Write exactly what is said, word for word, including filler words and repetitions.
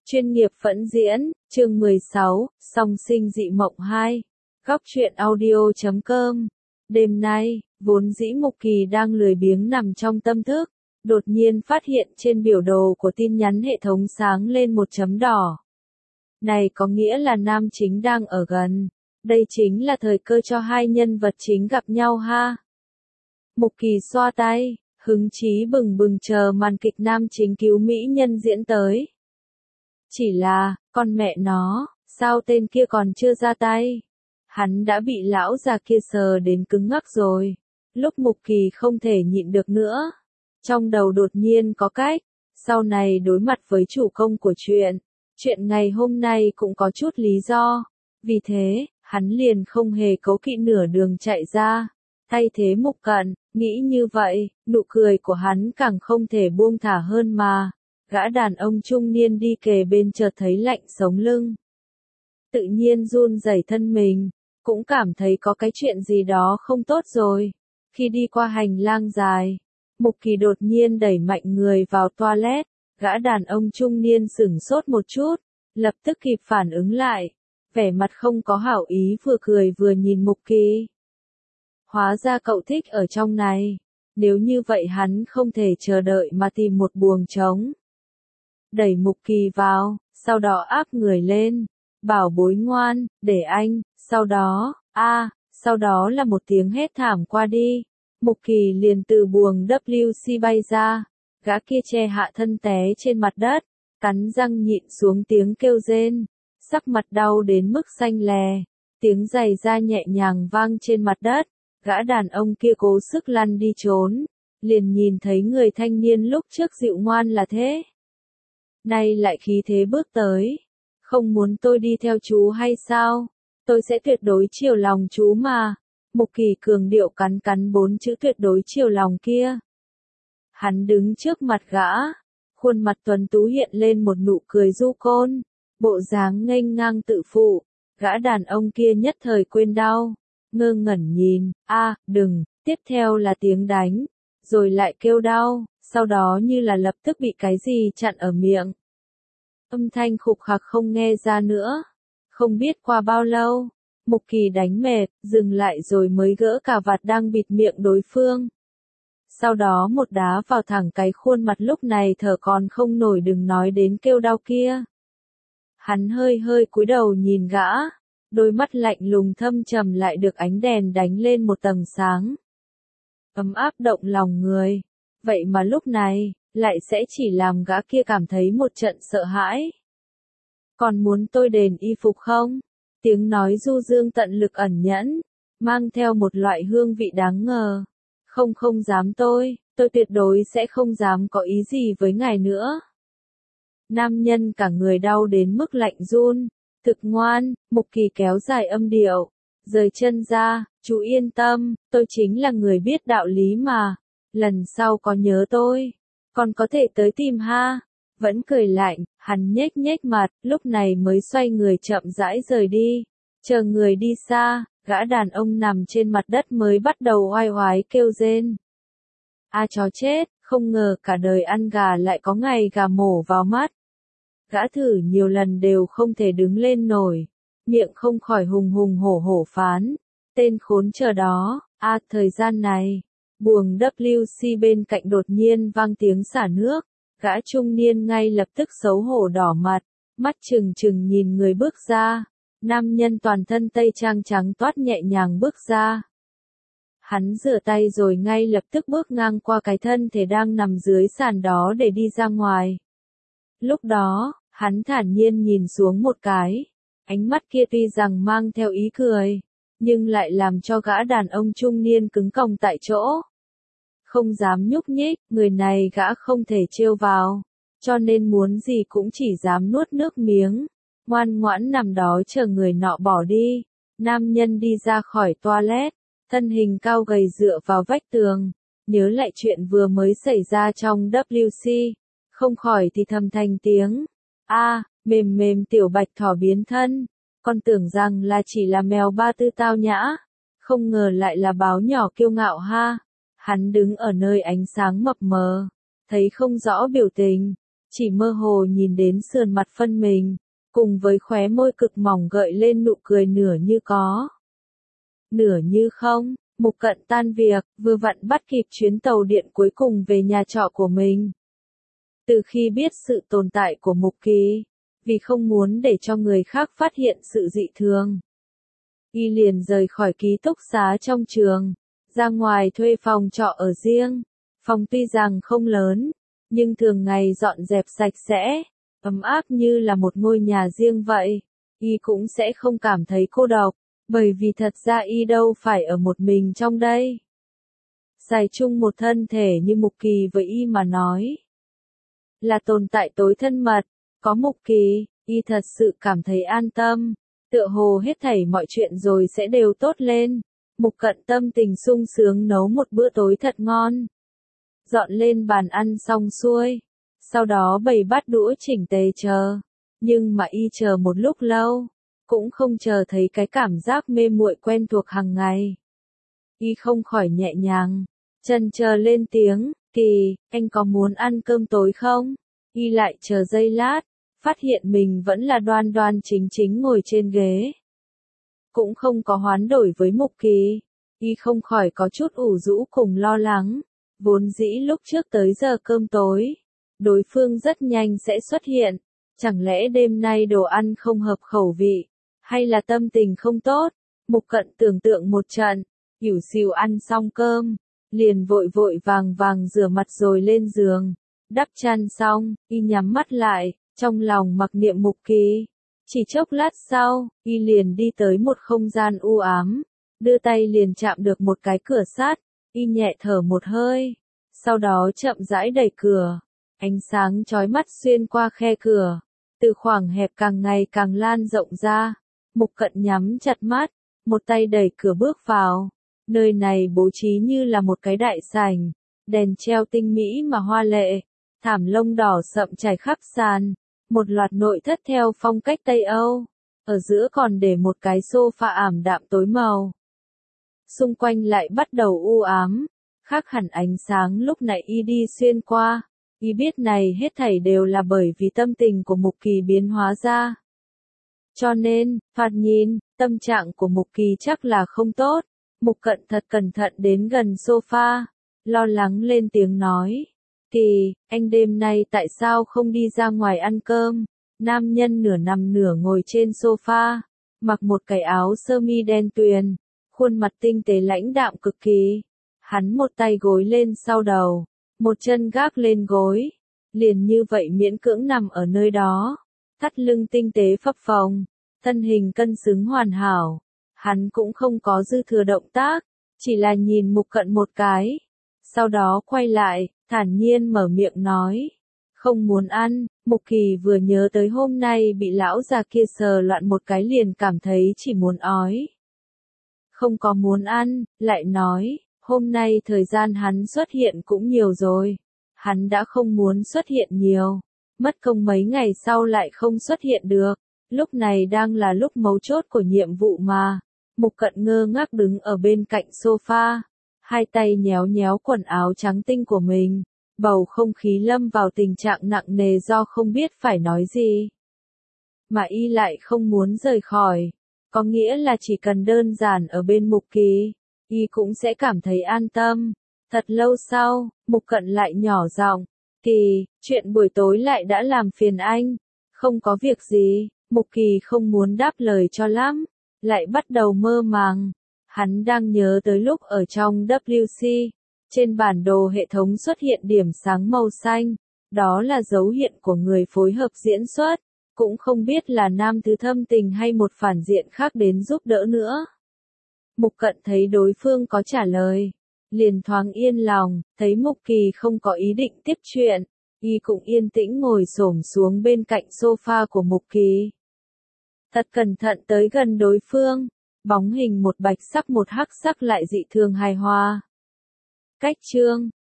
Chuyên nghiệp phẫn diễn, chương mười sáu, song sinh dị mộng hai. Góc truyện audio chấm com. Đêm nay, vốn dĩ Mục Kỳ đang lười biếng nằm trong tâm thức, đột nhiên phát hiện trên biểu đồ của tin nhắn hệ thống sáng lên một chấm đỏ. Này có nghĩa là nam chính đang ở gần. Đây chính là thời cơ cho hai nhân vật chính gặp nhau ha. Mục Kỳ xoa tay, hứng chí bừng bừng chờ màn kịch nam chính cứu mỹ nhân diễn tới. Chỉ là, con mẹ nó, sao tên kia còn chưa ra tay? Hắn đã bị lão già kia sờ đến cứng ngắc rồi. Lúc Mục Kỳ không thể nhịn được nữa. Trong đầu đột nhiên có cách, sau này đối mặt với chủ công của chuyện. Chuyện ngày hôm nay cũng có chút lý do. Vì thế, hắn liền không hề cố kỵ nửa đường chạy ra. Thay thế Mục Cận, nghĩ như vậy, nụ cười của hắn càng không thể buông thả hơn mà. Gã đàn ông trung niên đi kề bên chợt thấy lạnh sống lưng. Tự nhiên run rẩy thân mình, cũng cảm thấy có cái chuyện gì đó không tốt rồi. Khi đi qua hành lang dài, Mục Kỳ đột nhiên đẩy mạnh người vào toilet, gã đàn ông trung niên sửng sốt một chút, lập tức kịp phản ứng lại, vẻ mặt không có hảo ý vừa cười vừa nhìn Mục Kỳ. Hóa ra cậu thích ở trong này, nếu như vậy hắn không thể chờ đợi mà tìm một buồng trống. Đẩy Mục Kỳ vào, sau đó áp người lên, bảo bối ngoan, để anh, sau đó, a, à, sau đó là một tiếng hét thảm qua đi. Mục Kỳ liền từ buồng vê kép xê bay ra, gã kia che hạ thân té trên mặt đất, cắn răng nhịn xuống tiếng kêu rên, sắc mặt đau đến mức xanh lè, tiếng giày da nhẹ nhàng vang trên mặt đất, gã đàn ông kia cố sức lăn đi trốn, liền nhìn thấy người thanh niên lúc trước dịu ngoan là thế. Nay lại khí thế bước tới. Không muốn tôi đi theo chú hay sao? Tôi sẽ tuyệt đối chiều lòng chú mà. Mục Kỳ cường điệu cắn cắn bốn chữ tuyệt đối chiều lòng kia. Hắn đứng trước mặt gã. Khuôn mặt tuấn tú hiện lên một nụ cười du côn. Bộ dáng nghênh ngang tự phụ. Gã đàn ông kia nhất thời quên đau. Ngơ ngẩn nhìn. A, à, đừng. Tiếp theo là tiếng đánh. Rồi lại kêu đau. Sau đó như là lập tức bị cái gì chặn ở miệng. Âm thanh khục khặc không nghe ra nữa. Không biết qua bao lâu, Mục Kỳ đánh mệt, dừng lại rồi mới gỡ cà vạt đang bịt miệng đối phương. Sau đó một đá vào thẳng cái khuôn mặt lúc này thở còn không nổi đừng nói đến kêu đau kia. Hắn hơi hơi cúi đầu nhìn gã, đôi mắt lạnh lùng thâm trầm lại được ánh đèn đánh lên một tầng sáng. Ấm áp động lòng người. Vậy mà lúc này, lại sẽ chỉ làm gã kia cảm thấy một trận sợ hãi. Còn muốn tôi đền y phục không? Tiếng nói du dương tận lực ẩn nhẫn, mang theo một loại hương vị đáng ngờ. Không không dám tôi, tôi tuyệt đối sẽ không dám có ý gì với ngài nữa. Nam nhân cả người đau đến mức lạnh run, thực ngoan, Mục Kỳ kéo dài âm điệu, rời chân ra, chú yên tâm, tôi chính là người biết đạo lý mà. Lần sau có nhớ tôi, còn có thể tới tìm ha. Vẫn cười lạnh, hắn nhếch nhếch mặt, lúc này mới xoay người chậm rãi rời đi. Chờ người đi xa, gã đàn ông nằm trên mặt đất mới bắt đầu oai oái kêu rên. A chó chết, không ngờ cả đời ăn gà lại có ngày gà mổ vào mắt. Gã thử nhiều lần đều không thể đứng lên nổi, miệng không khỏi hùng hùng hổ hổ phán. Tên khốn chờ đó, a à, thời gian này. Buồng vê kép xê bên cạnh đột nhiên vang tiếng xả nước, gã trung niên ngay lập tức xấu hổ đỏ mặt, mắt trừng trừng nhìn người bước ra, nam nhân toàn thân tây trang trắng toát nhẹ nhàng bước ra. Hắn rửa tay rồi ngay lập tức bước ngang qua cái thân thể đang nằm dưới sàn đó để đi ra ngoài. Lúc đó, hắn thản nhiên nhìn xuống một cái, ánh mắt kia tuy rằng mang theo ý cười, nhưng lại làm cho gã đàn ông trung niên cứng còng tại chỗ. Không dám nhúc nhích, người này gã không thể trêu vào, cho nên muốn gì cũng chỉ dám nuốt nước miếng, ngoan ngoãn nằm đó chờ người nọ bỏ đi. Nam nhân đi ra khỏi toilet, thân hình cao gầy dựa vào vách tường, nhớ lại chuyện vừa mới xảy ra trong vê kép xê, không khỏi thì thầm thành tiếng. A, à, mềm mềm tiểu bạch thỏ biến thân, con tưởng rằng là chỉ là mèo ba tư tao nhã, không ngờ lại là báo nhỏ kiêu ngạo ha. Hắn đứng ở nơi ánh sáng mập mờ, thấy không rõ biểu tình, chỉ mơ hồ nhìn đến sườn mặt phân mình, cùng với khóe môi cực mỏng gợi lên nụ cười nửa như có, nửa như không. Mục Cận tan việc, vừa vặn bắt kịp chuyến tàu điện cuối cùng về nhà trọ của mình. Từ khi biết sự tồn tại của Mục Kỳ, vì không muốn để cho người khác phát hiện sự dị thường, y liền rời khỏi ký túc xá trong trường, ra ngoài thuê phòng trọ ở riêng. Phòng tuy rằng không lớn, nhưng thường ngày dọn dẹp sạch sẽ, ấm áp như là một ngôi nhà riêng vậy. Y cũng sẽ không cảm thấy cô độc, bởi vì thật ra y đâu phải ở một mình trong đây. Xài chung một thân thể như Mục Kỳ với y mà nói, là tồn tại tối thân mật. Có Mục Kỳ, y thật sự cảm thấy an tâm, tựa hồ hết thảy mọi chuyện rồi sẽ đều tốt lên. Mục Cận tâm tình sung sướng nấu một bữa tối thật ngon, dọn lên bàn ăn xong xuôi, sau đó bày bát đũa chỉnh tề chờ. Nhưng mà y chờ một lúc lâu, cũng không chờ thấy cái cảm giác mê muội quen thuộc hàng ngày. Y không khỏi nhẹ nhàng, chần chờ lên tiếng, Kỳ, anh có muốn ăn cơm tối không? Y lại chờ giây lát, phát hiện mình vẫn là đoan đoan chính chính ngồi trên ghế. Cũng không có hoán đổi với Mục Kỳ, y không khỏi có chút ủ rũ cùng lo lắng. Vốn dĩ lúc trước tới giờ cơm tối, đối phương rất nhanh sẽ xuất hiện. Chẳng lẽ đêm nay đồ ăn không hợp khẩu vị, hay là tâm tình không tốt? Mục Cận tưởng tượng một trận, ỉu xìu ăn xong cơm, liền vội vội vàng vàng rửa mặt rồi lên giường, đắp chăn xong, y nhắm mắt lại, trong lòng mặc niệm Mục Kỳ. Chỉ chốc lát sau, y liền đi tới một không gian u ám, đưa tay liền chạm được một cái cửa sắt, y nhẹ thở một hơi, sau đó chậm rãi đẩy cửa. Ánh sáng chói mắt xuyên qua khe cửa, từ khoảng hẹp càng ngày càng lan rộng ra. Mục Cận nhắm chặt mắt, một tay đẩy cửa bước vào. Nơi này bố trí như là một cái đại sảnh, đèn treo tinh mỹ mà hoa lệ, thảm lông đỏ sậm trải khắp sàn, một loạt nội thất theo phong cách Tây Âu, ở giữa còn để một cái sofa ảm đạm tối màu. Xung quanh lại bắt đầu u ám, khác hẳn ánh sáng lúc nãy y đi xuyên qua. Y biết này hết thảy đều là bởi vì tâm tình của Mục Kỳ biến hóa ra. Cho nên, thoạt nhìn, tâm trạng của Mục Kỳ chắc là không tốt. Mục Cận thật cẩn thận đến gần sofa, lo lắng lên tiếng nói. Kỳ, anh đêm nay tại sao không đi ra ngoài ăn cơm? Nam nhân nửa nằm nửa ngồi trên sofa, mặc một cái áo sơ mi đen tuyền, khuôn mặt tinh tế lãnh đạm cực kỳ. Hắn một tay gối lên sau đầu, một chân gác lên gối, liền như vậy miễn cưỡng nằm ở nơi đó, thắt lưng tinh tế phập phồng, thân hình cân xứng hoàn hảo. Hắn cũng không có dư thừa động tác, chỉ là nhìn Mục Cận một cái, sau đó quay lại, thản nhiên mở miệng nói, không muốn ăn. Mục Kỳ vừa nhớ tới hôm nay bị lão già kia sờ loạn một cái liền cảm thấy chỉ muốn ói. Không có muốn ăn, lại nói, hôm nay thời gian hắn xuất hiện cũng nhiều rồi, hắn đã không muốn xuất hiện nhiều, mất công mấy ngày sau lại không xuất hiện được, lúc này đang là lúc mấu chốt của nhiệm vụ mà. Mục Cận ngơ ngác đứng ở bên cạnh sofa, hai tay nhéo nhéo quần áo trắng tinh của mình, bầu không khí lâm vào tình trạng nặng nề do không biết phải nói gì. Mà y lại không muốn rời khỏi, có nghĩa là chỉ cần đơn giản ở bên Mục Kỳ, y cũng sẽ cảm thấy an tâm. Thật lâu sau, Mục Cận lại nhỏ giọng, Kỳ, chuyện buổi tối lại đã làm phiền anh. Không có việc gì. Mục Kỳ không muốn đáp lời cho lắm, lại bắt đầu mơ màng. Hắn đang nhớ tới lúc ở trong W C, trên bản đồ hệ thống xuất hiện điểm sáng màu xanh, đó là dấu hiện của người phối hợp diễn xuất, cũng không biết là nam thứ thâm tình hay một phản diện khác đến giúp đỡ nữa. Mục Cận thấy đối phương có trả lời, liền thoáng yên lòng, thấy Mục Kỳ không có ý định tiếp chuyện, y cũng yên tĩnh ngồi xổm xuống bên cạnh sofa của Mục Kỳ. Thật cẩn thận tới gần đối phương, bóng hình một bạch sắc một hắc sắc lại dị thường hài hòa. Cách chương